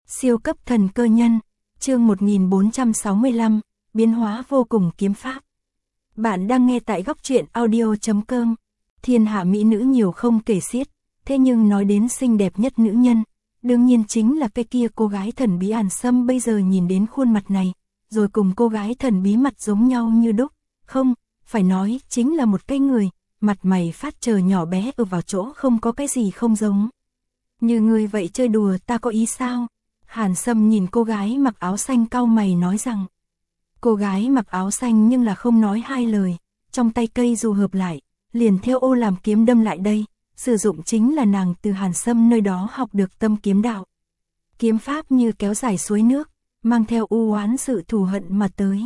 Siêu cấp thần cơ nhân, chương 1465, biến hóa vô cùng kiếm pháp. Bạn đang nghe tại góc truyện audio.com. Thiên hạ mỹ nữ nhiều không kể xiết, thế nhưng nói đến xinh đẹp nhất nữ nhân, đương nhiên chính là cái kia cô gái thần bí Hàn Sâm. Bây giờ nhìn đến khuôn mặt này, rồi cùng cô gái thần bí mặt giống nhau như đúc, không, phải nói chính là một cái người, mặt mày phát trờ nhỏ bé ở vào chỗ không có cái gì không giống. Như người vậy chơi đùa ta có ý sao? Hàn Sâm nhìn cô gái mặc áo xanh cau mày nói rằng. Cô gái mặc áo xanh nhưng là không nói hai lời, trong tay cây dù hợp lại, liền theo ô làm kiếm đâm lại đây, sử dụng chính là nàng từ Hàn Sâm nơi đó học được tâm kiếm đạo. Kiếm pháp như kéo dài suối nước, mang theo u oán sự thù hận mà tới.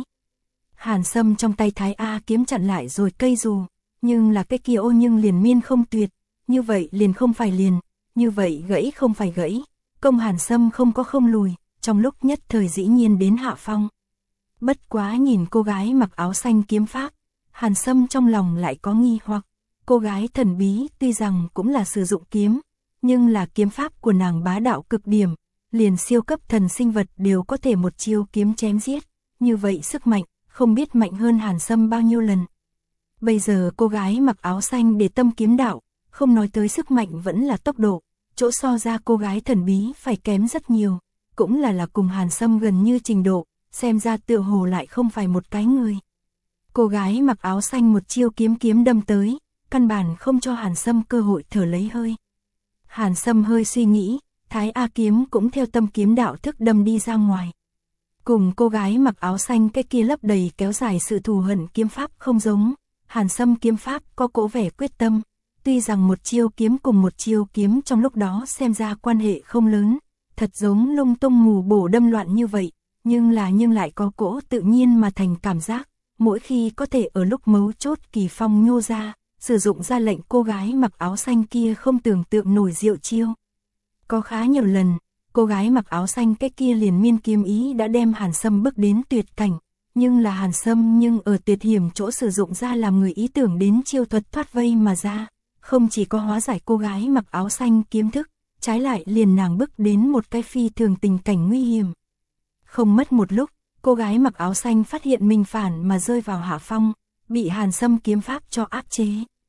Hàn Sâm trong tay thái A kiếm chặn lại rồi cây dù, nhưng là cái kia ô nhưng liền miên không tuyệt, như vậy liền không phải liền, như vậy gãy không phải gãy. Công Hàn Sâm không có không lùi, trong lúc nhất thời dĩ nhiên đến hạ phong. Bất quá nhìn cô gái mặc áo xanh kiếm pháp, Hàn Sâm trong lòng lại có nghi hoặc. Cô gái thần bí tuy rằng cũng là sử dụng kiếm, nhưng là kiếm pháp của nàng bá đạo cực điểm, liền siêu cấp thần sinh vật đều có thể một chiêu kiếm chém giết. Như vậy sức mạnh, không biết mạnh hơn Hàn Sâm bao nhiêu lần. Bây giờ cô gái mặc áo xanh để tâm kiếm đạo, không nói tới sức mạnh vẫn là tốc độ. Chỗ so ra cô gái thần bí phải kém rất nhiều, cũng là cùng Hàn Sâm gần như trình độ, xem ra tựa hồ lại không phải một cái người. Cô gái mặc áo xanh một chiêu kiếm đâm tới, căn bản không cho Hàn Sâm cơ hội thở lấy hơi. Hàn Sâm hơi suy nghĩ, thái A kiếm cũng theo tâm kiếm đạo thức đâm đi ra ngoài. Cùng cô gái mặc áo xanh cái kia lấp đầy kéo dài sự thù hận kiếm pháp không giống, Hàn Sâm kiếm pháp có cỗ vẻ quyết tâm. Tuy rằng một chiêu kiếm cùng một chiêu kiếm trong lúc đó xem ra quan hệ không lớn, thật giống lung tung mù bổ đâm loạn như vậy, nhưng lại có cỗ tự nhiên mà thành cảm giác, mỗi khi có thể ở lúc mấu chốt kỳ phong nhô ra, sử dụng ra lệnh cô gái mặc áo xanh kia không tưởng tượng nổi diệu chiêu. Có khá nhiều lần, cô gái mặc áo xanh cái kia liền miên kiếm ý đã đem Hàn Sâm bước đến tuyệt cảnh, nhưng là Hàn Sâm nhưng ở tuyệt hiểm chỗ sử dụng ra làm người ý tưởng đến chiêu thuật thoát vây mà ra. Không chỉ có hóa giải cô gái mặc áo xanh kiếm thức, trái lại liền nàng bước đến một cái phi thường tình cảnh nguy hiểm. Không mất một lúc, cô gái mặc áo xanh phát hiện mình phản mà rơi vào hạ phong, bị Hàn Sâm kiếm pháp cho áp chế.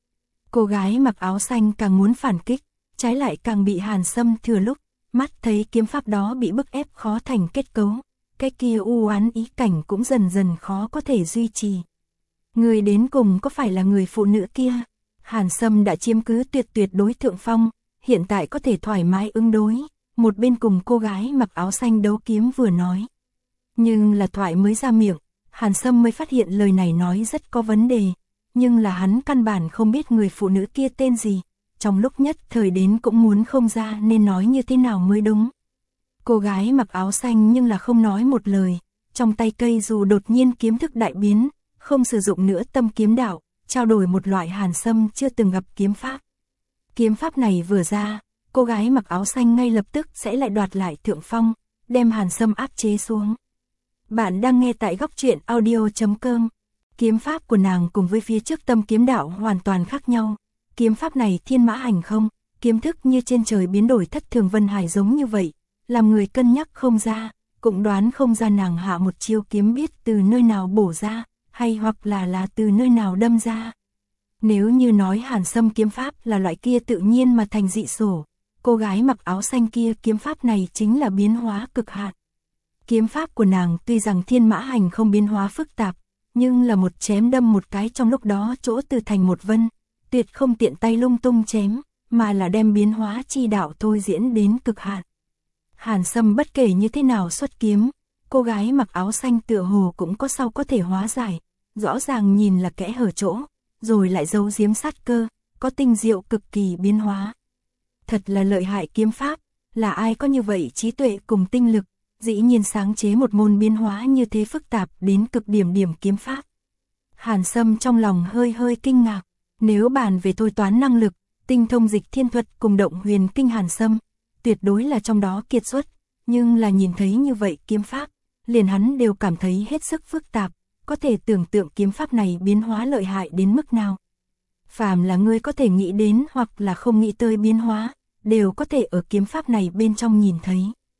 Cô gái mặc áo xanh càng muốn phản kích, trái lại càng bị Hàn Sâm thừa lúc, mắt thấy kiếm pháp đó bị bức ép khó thành kết cấu, cái kia u oán ý cảnh cũng dần dần khó có thể duy trì. Người đến cùng có phải là người phụ nữ kia? Hàn Sâm đã chiếm cứ tuyệt đối thượng phong, hiện tại có thể thoải mái ứng đối, một bên cùng cô gái mặc áo xanh đấu kiếm vừa nói. Nhưng là thoại mới ra miệng, Hàn Sâm mới phát hiện lời này nói rất có vấn đề, nhưng là hắn căn bản không biết người phụ nữ kia tên gì, trong lúc nhất thời đến cũng muốn không ra nên nói như thế nào mới đúng. Cô gái mặc áo xanh nhưng là không nói một lời, trong tay cây dù đột nhiên kiếm thức đại biến, không sử dụng nữa tâm kiếm đạo. Trao đổi một loại Hàn Sâm chưa từng gặp kiếm pháp. Kiếm pháp này vừa ra, cô gái mặc áo xanh ngay lập tức sẽ lại đoạt lại thượng phong, đem Hàn Sâm áp chế xuống. Bạn đang nghe tại góc truyện audio.com. Kiếm pháp của nàng cùng với phía trước tâm kiếm đạo hoàn toàn khác nhau. Kiếm pháp này thiên mã hành không, kiếm thức như trên trời biến đổi thất thường vân hải giống như vậy, làm người cân nhắc không ra, cũng đoán không ra nàng hạ một chiêu kiếm biết từ nơi nào bổ ra. Hay hoặc là từ nơi nào đâm ra. Nếu như nói Hàn Sâm kiếm pháp là loại kia tự nhiên mà thành dị sổ, cô gái mặc áo xanh kia kiếm pháp này chính là biến hóa cực hạn. Kiếm pháp của nàng tuy rằng thiên mã hành không biến hóa phức tạp, nhưng là một chém đâm một cái trong lúc đó chỗ từ thành một vân, tuyệt không tiện tay lung tung chém, mà là đem biến hóa chi đạo thôi diễn đến cực hạn. Hàn Sâm bất kể như thế nào xuất kiếm, cô gái mặc áo xanh tựa hồ cũng có sau có thể hóa giải. Rõ ràng nhìn là kẽ hở chỗ, rồi lại giấu giếm sát cơ, có tinh diệu cực kỳ biến hóa. Thật là lợi hại kiếm pháp, là ai có như vậy trí tuệ cùng tinh lực, dĩ nhiên sáng chế một môn biến hóa như thế phức tạp đến cực điểm kiếm pháp. Hàn Sâm trong lòng hơi kinh ngạc, nếu bàn về thôi toán năng lực, tinh thông dịch thiên thuật cùng động huyền kinh Hàn Sâm, tuyệt đối là trong đó kiệt xuất, nhưng là nhìn thấy như vậy kiếm pháp, liền hắn đều cảm thấy hết sức phức tạp. Có thể tưởng tượng kiếm pháp này biến hóa lợi hại đến mức nào. Phàm là người có thể nghĩ đến hoặc là không nghĩ tới biến hóa, đều có thể ở kiếm pháp này bên trong nhìn thấy.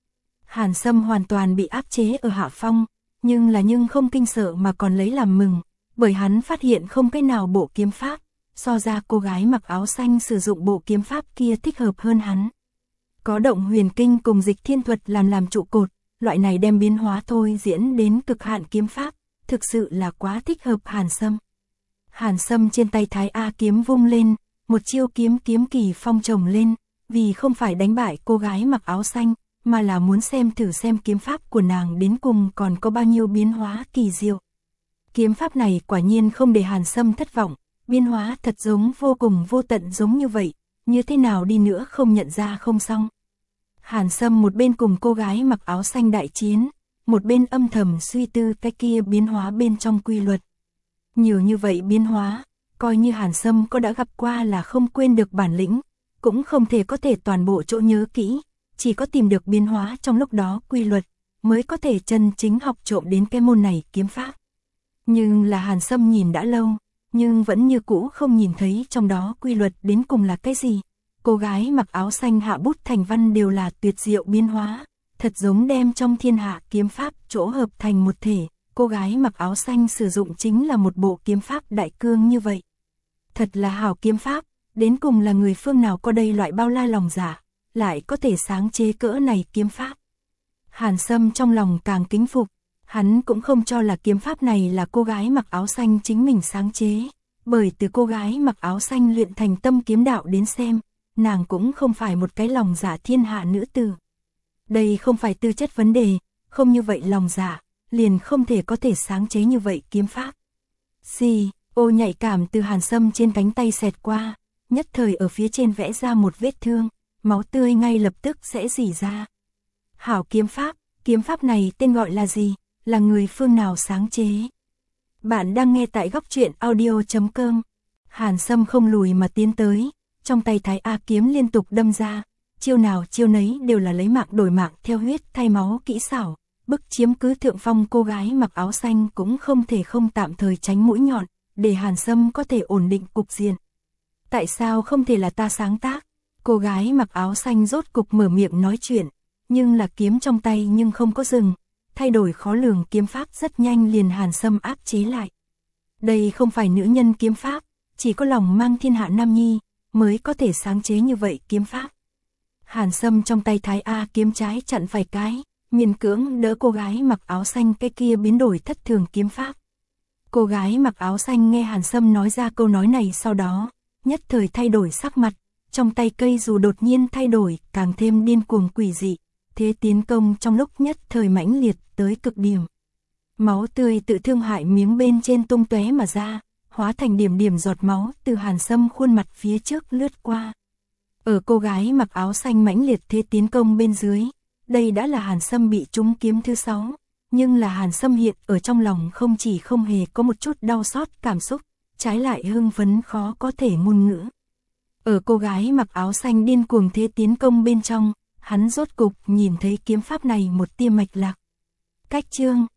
Hàn Sâm hoàn toàn bị áp chế ở hạ phong, nhưng không kinh sợ mà còn lấy làm mừng, bởi hắn phát hiện không cái nào bộ kiếm pháp, so ra cô gái mặc áo xanh sử dụng bộ kiếm pháp kia thích hợp hơn hắn. Có động huyền kinh cùng dịch thiên thuật làm trụ cột, loại này đem biến hóa thôi diễn đến cực hạn kiếm pháp, thực sự là quá thích hợp Hàn Sâm. Hàn Sâm trên tay Thái A kiếm vung lên, một chiêu kiếm kỳ phong chồng lên, vì không phải đánh bại cô gái mặc áo xanh, mà là muốn thử xem kiếm pháp của nàng đến cùng còn có bao nhiêu biến hóa kỳ diệu. Kiếm pháp này quả nhiên không để Hàn Sâm thất vọng, biến hóa thật giống vô cùng vô tận giống như vậy, như thế nào đi nữa không nhận ra không xong. Hàn Sâm một bên cùng cô gái mặc áo xanh đại chiến, một bên âm thầm suy tư cái kia biến hóa bên trong quy luật. Nhiều như vậy biến hóa, coi như Hàn Sâm có đã gặp qua là không quên được bản lĩnh, cũng không thể có thể toàn bộ chỗ nhớ kỹ, chỉ có tìm được biến hóa trong lúc đó quy luật, mới có thể chân chính học trộm đến cái môn này kiếm pháp. Nhưng là Hàn Sâm nhìn đã lâu, nhưng vẫn như cũ không nhìn thấy trong đó quy luật đến cùng là cái gì. Cô gái mặc áo xanh hạ bút thành văn đều là tuyệt diệu biến hóa, thật giống đem trong thiên hạ kiếm pháp chỗ hợp thành một thể. Cô gái mặc áo xanh sử dụng chính là một bộ kiếm pháp đại cương như vậy. Thật là hảo kiếm pháp, đến cùng là người phương nào có đây loại bao la lòng dạ, lại có thể sáng chế cỡ này kiếm pháp. Hàn Sâm trong lòng càng kính phục, hắn cũng không cho là kiếm pháp này là cô gái mặc áo xanh chính mình sáng chế, bởi từ cô gái mặc áo xanh luyện thành tâm kiếm đạo đến xem, nàng cũng không phải một cái lòng dạ thiên hạ nữ tử. Đây không phải tư chất vấn đề, không như vậy lòng dạ, liền không thể có thể sáng chế như vậy kiếm pháp. Ô nhạy cảm từ Hàn Sâm trên cánh tay xẹt qua, nhất thời ở phía trên vẽ ra một vết thương, máu tươi ngay lập tức sẽ rỉ ra. Hảo kiếm pháp này tên gọi là gì, là người phương nào sáng chế? Bạn đang nghe tại góc truyện audio.com. Hàn Sâm không lùi mà tiến tới, trong tay Thái A kiếm liên tục đâm ra, chiêu nào chiêu nấy đều là lấy mạng đổi mạng theo huyết thay máu kỹ xảo, bức chiếm cứ thượng phong. Cô gái mặc áo xanh cũng không thể không tạm thời tránh mũi nhọn, để Hàn Sâm có thể ổn định cục diện. Tại sao không thể là ta sáng tác? Cô gái mặc áo xanh rốt cục mở miệng nói chuyện, nhưng là kiếm trong tay nhưng không có dừng, thay đổi khó lường kiếm pháp rất nhanh liền Hàn Sâm áp chế lại. Đây không phải nữ nhân kiếm pháp, chỉ có lòng mang thiên hạ nam nhi mới có thể sáng chế như vậy kiếm pháp. Hàn Sâm trong tay Thái A kiếm trái chặn phải cái, miễn cưỡng đỡ cô gái mặc áo xanh cái kia biến đổi thất thường kiếm pháp. Cô gái mặc áo xanh nghe Hàn Sâm nói ra câu nói này sau đó, nhất thời thay đổi sắc mặt, trong tay cây dù đột nhiên thay đổi, càng thêm điên cuồng quỷ dị, thế tiến công trong lúc nhất thời mãnh liệt tới cực điểm. Máu tươi tự thương hại miếng bên trên tung tóe mà ra, hóa thành điểm điểm giọt máu từ Hàn Sâm khuôn mặt phía trước lướt qua. Ở cô gái mặc áo xanh mãnh liệt thế tiến công bên dưới, đây đã là Hàn Sâm bị trúng kiếm thứ 6, nhưng là Hàn Sâm hiện ở trong lòng không chỉ không hề có một chút đau xót cảm xúc, trái lại hưng phấn khó có thể ngôn ngữ. Ở cô gái mặc áo xanh điên cuồng thế tiến công bên trong, hắn rốt cục nhìn thấy kiếm pháp này một tia mạch lạc. Cách chương